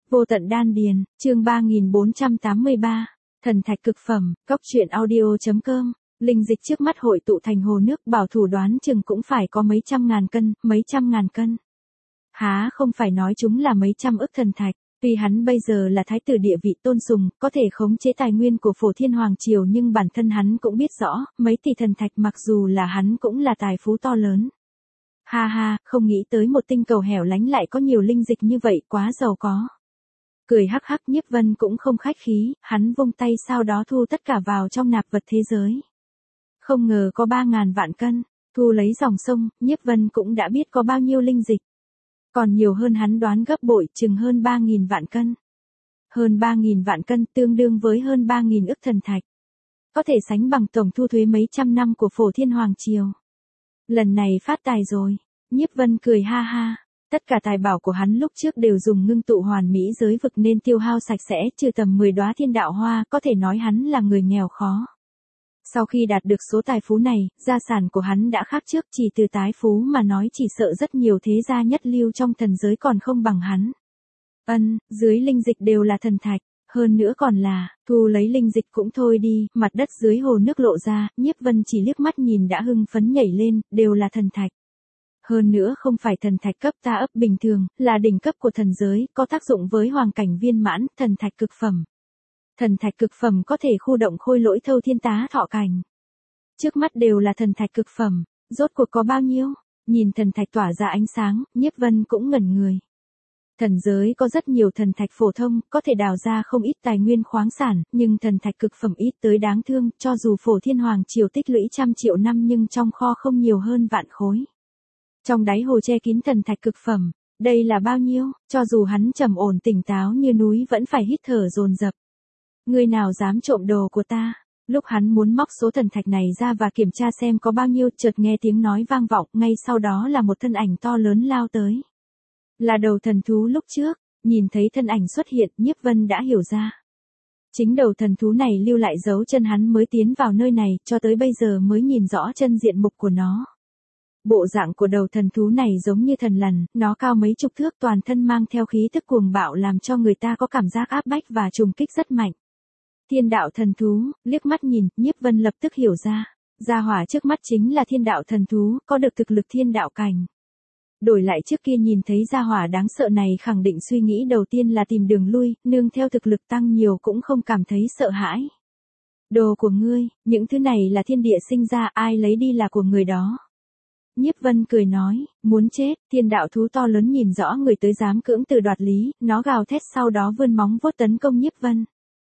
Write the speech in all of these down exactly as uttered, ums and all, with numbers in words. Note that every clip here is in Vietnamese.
Vô tận đan điền, chương ba nghìn bốn trăm tám mươi ba, thần thạch cực phẩm, cốc truyện audio.com, linh dịch trước mắt hội tụ thành hồ nước, bảo thủ đoán chừng cũng phải có mấy trăm ngàn cân, mấy trăm ngàn cân. Há không phải nói chúng là mấy trăm ức thần thạch, tuy hắn bây giờ là thái tử địa vị tôn sùng, có thể khống chế tài nguyên của Phổ Thiên Hoàng Triều, nhưng bản thân hắn cũng biết rõ, mấy tỷ thần thạch mặc dù là hắn cũng là tài phú to lớn. Ha ha, không nghĩ tới một tinh cầu hẻo lánh lại có nhiều linh dịch như vậy, quá giàu có. Cười hắc hắc, Nhiếp Vân cũng không khách khí, hắn vung tay sau đó thu tất cả vào trong nạp vật thế giới. Không ngờ có ba ngàn vạn cân, thu lấy dòng sông, Nhiếp Vân cũng đã biết có bao nhiêu linh dịch. Còn nhiều hơn hắn đoán gấp bội, chừng hơn ba nghìn vạn cân. Hơn ba nghìn vạn cân tương đương với hơn ba nghìn ức thần thạch. Có thể sánh bằng tổng thu thuế mấy trăm năm của Phổ Thiên Hoàng Triều. Lần này phát tài rồi, Nhiếp Vân cười ha ha. Tất cả tài bảo của hắn lúc trước đều dùng ngưng tụ hoàn mỹ giới vực nên tiêu hao sạch sẽ, trừ tầm mười đóa thiên đạo hoa, có thể nói hắn là người nghèo khó. Sau khi đạt được số tài phú này, gia sản của hắn đã khác trước, chỉ từ tái phú mà nói chỉ sợ rất nhiều thế gia nhất lưu trong thần giới còn không bằng hắn. Ân, dưới linh dịch đều là thần thạch, hơn nữa còn là, thu lấy linh dịch cũng thôi đi, mặt đất dưới hồ nước lộ ra, Nhiếp Vân chỉ liếc mắt nhìn đã hưng phấn nhảy lên, đều là thần thạch. Hơn nữa không phải thần thạch cấp ta ấp bình thường, là đỉnh cấp của thần giới, có tác dụng với hoàng cảnh viên mãn, thần thạch cực phẩm. Thần thạch cực phẩm có thể khu động khôi lỗi thâu thiên tá thọ cảnh. Trước mắt đều là thần thạch cực phẩm, rốt cuộc có bao nhiêu? Nhìn thần thạch tỏa ra ánh sáng, Nhiếp Vân cũng ngẩn người. Thần giới có rất nhiều thần thạch phổ thông, có thể đào ra không ít tài nguyên khoáng sản, nhưng thần thạch cực phẩm ít tới đáng thương, cho dù Phổ Thiên Hoàng Triều tích lũy trăm triệu năm nhưng trong kho không nhiều hơn vạn khối. Trong đáy hồ che kín thần thạch cực phẩm, đây là bao nhiêu, cho dù hắn trầm ổn tỉnh táo như núi vẫn phải hít thở dồn dập. Người nào dám trộm đồ của ta? Lúc hắn muốn móc số thần thạch này ra và kiểm tra xem có bao nhiêu, chợt nghe tiếng nói vang vọng, ngay sau đó là một thân ảnh to lớn lao tới. Là đầu thần thú lúc trước, nhìn thấy thân ảnh xuất hiện, Nhiếp Vân đã hiểu ra. Chính đầu thần thú này lưu lại dấu chân hắn mới tiến vào nơi này, cho tới bây giờ mới nhìn rõ chân diện mục của nó. Bộ dạng của đầu thần thú này giống như thần lằn, nó cao mấy chục thước, toàn thân mang theo khí tức cuồng bạo làm cho người ta có cảm giác áp bách và trùng kích rất mạnh. Thiên đạo thần thú, liếc mắt nhìn, Nhiếp Vân lập tức hiểu ra. Gia hỏa trước mắt chính là thiên đạo thần thú, có được thực lực thiên đạo cảnh. Đổi lại trước kia nhìn thấy gia hỏa đáng sợ này khẳng định suy nghĩ đầu tiên là tìm đường lui, nương theo thực lực tăng nhiều cũng không cảm thấy sợ hãi. Đồ của ngươi, những thứ này là thiên địa sinh ra, ai lấy đi là của người đó. Nhiếp Vân cười nói, muốn chết, thiên đạo thú to lớn nhìn rõ người tới dám cưỡng từ đoạt lý, nó gào thét sau đó vươn móng vuốt tấn công Nhiếp Vân.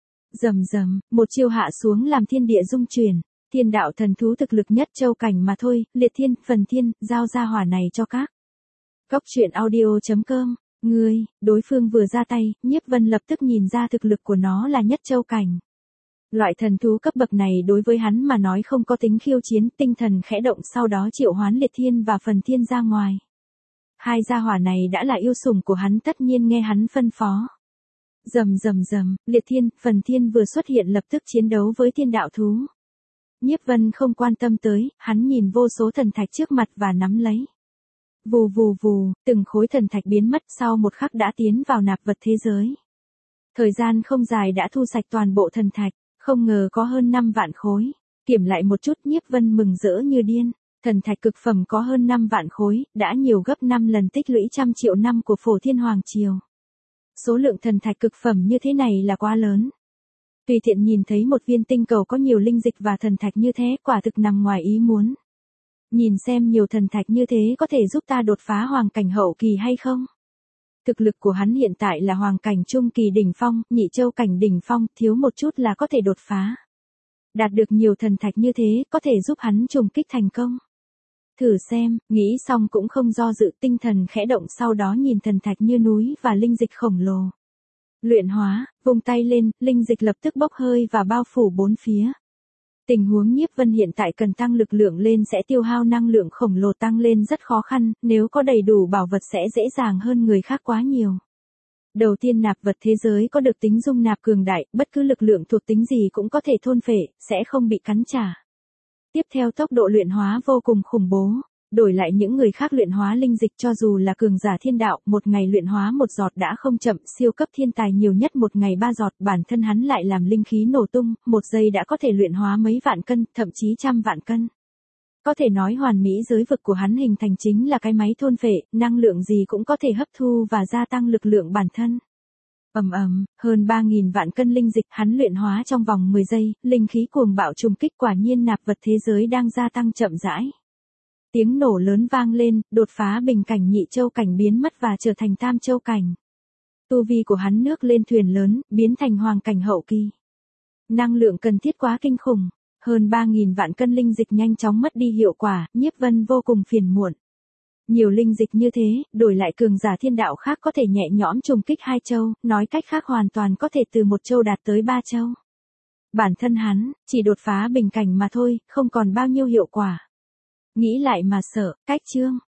Rầm rầm, một chiêu hạ xuống làm thiên địa rung chuyển, thiên đạo thần thú thực lực nhất châu cảnh mà thôi, liệt thiên, phần thiên, giao ra hỏa này cho các. Cốc truyện audio.com, ngươi, đối phương vừa ra tay, Nhiếp Vân lập tức nhìn ra thực lực của nó là nhất châu cảnh. Loại thần thú cấp bậc này đối với hắn mà nói không có tính khiêu chiến, tinh thần khẽ động sau đó triệu hoán liệt thiên và phần thiên ra ngoài. Hai gia hỏa này đã là yêu sủng của hắn, tất nhiên nghe hắn phân phó. Rầm rầm rầm, liệt thiên, phần thiên vừa xuất hiện lập tức chiến đấu với thiên đạo thú. Nhiếp Vân không quan tâm tới, hắn nhìn vô số thần thạch trước mặt và nắm lấy. Vù vù vù, từng khối thần thạch biến mất, sau một khắc đã tiến vào nạp vật thế giới. Thời gian không dài đã thu sạch toàn bộ thần thạch. Không ngờ có hơn năm vạn khối. Kiểm lại một chút, Nhiếp Vân mừng rỡ như điên. Thần thạch cực phẩm có hơn năm vạn khối, đã nhiều gấp năm lần tích lũy trăm triệu năm của Phổ Thiên Hoàng Triều. Số lượng thần thạch cực phẩm như thế này là quá lớn. Tùy tiện nhìn thấy một viên tinh cầu có nhiều linh dịch và thần thạch như thế, quả thực nằm ngoài ý muốn. Nhìn xem nhiều thần thạch như thế có thể giúp ta đột phá hoàng cảnh hậu kỳ hay không? Thực lực của hắn hiện tại là hoàng cảnh trung kỳ đỉnh phong, nhị châu cảnh đỉnh phong, thiếu một chút là có thể đột phá. Đạt được nhiều thần thạch như thế, có thể giúp hắn trùng kích thành công. Thử xem, nghĩ xong cũng không do dự, tinh thần khẽ động sau đó nhìn thần thạch như núi và linh dịch khổng lồ. Luyện hóa, vung tay lên, linh dịch lập tức bốc hơi và bao phủ bốn phía. Tình huống Nhiếp Vân hiện tại cần tăng lực lượng lên sẽ tiêu hao năng lượng khổng lồ, tăng lên rất khó khăn, nếu có đầy đủ bảo vật sẽ dễ dàng hơn người khác quá nhiều. Đầu tiên nạp vật thế giới có được tính dung nạp cường đại, bất cứ lực lượng thuộc tính gì cũng có thể thôn phệ, sẽ không bị cắn trả. Tiếp theo tốc độ luyện hóa vô cùng khủng bố. Đổi lại những người khác luyện hóa linh dịch cho dù là cường giả thiên đạo, một ngày luyện hóa một giọt đã không chậm, siêu cấp thiên tài nhiều nhất một ngày ba giọt, bản thân hắn lại làm linh khí nổ tung, một giây đã có thể luyện hóa mấy vạn cân, thậm chí trăm vạn cân. Có thể nói hoàn mỹ giới vực của hắn hình thành chính là cái máy thôn phệ, năng lượng gì cũng có thể hấp thu và gia tăng lực lượng bản thân. Ầm ầm, hơn ba nghìn vạn cân linh dịch hắn luyện hóa trong vòng mười giây, linh khí cuồng bạo trùng kích, quả nhiên nạp vật thế giới đang gia tăng chậm rãi. Tiếng nổ lớn vang lên, đột phá bình cảnh nhị châu cảnh biến mất và trở thành tam châu cảnh. Tu vi của hắn nước lên thuyền lớn, biến thành hoàng cảnh hậu kỳ. Năng lượng cần thiết quá kinh khủng, hơn ba nghìn vạn cân linh dịch nhanh chóng mất đi hiệu quả, Nhiếp Vân vô cùng phiền muộn. Nhiều linh dịch như thế, đổi lại cường giả thiên đạo khác có thể nhẹ nhõm trùng kích hai châu, nói cách khác hoàn toàn có thể từ một châu đạt tới ba châu. Bản thân hắn, chỉ đột phá bình cảnh mà thôi, không còn bao nhiêu hiệu quả. Nghĩ lại mà sợ, cách chương.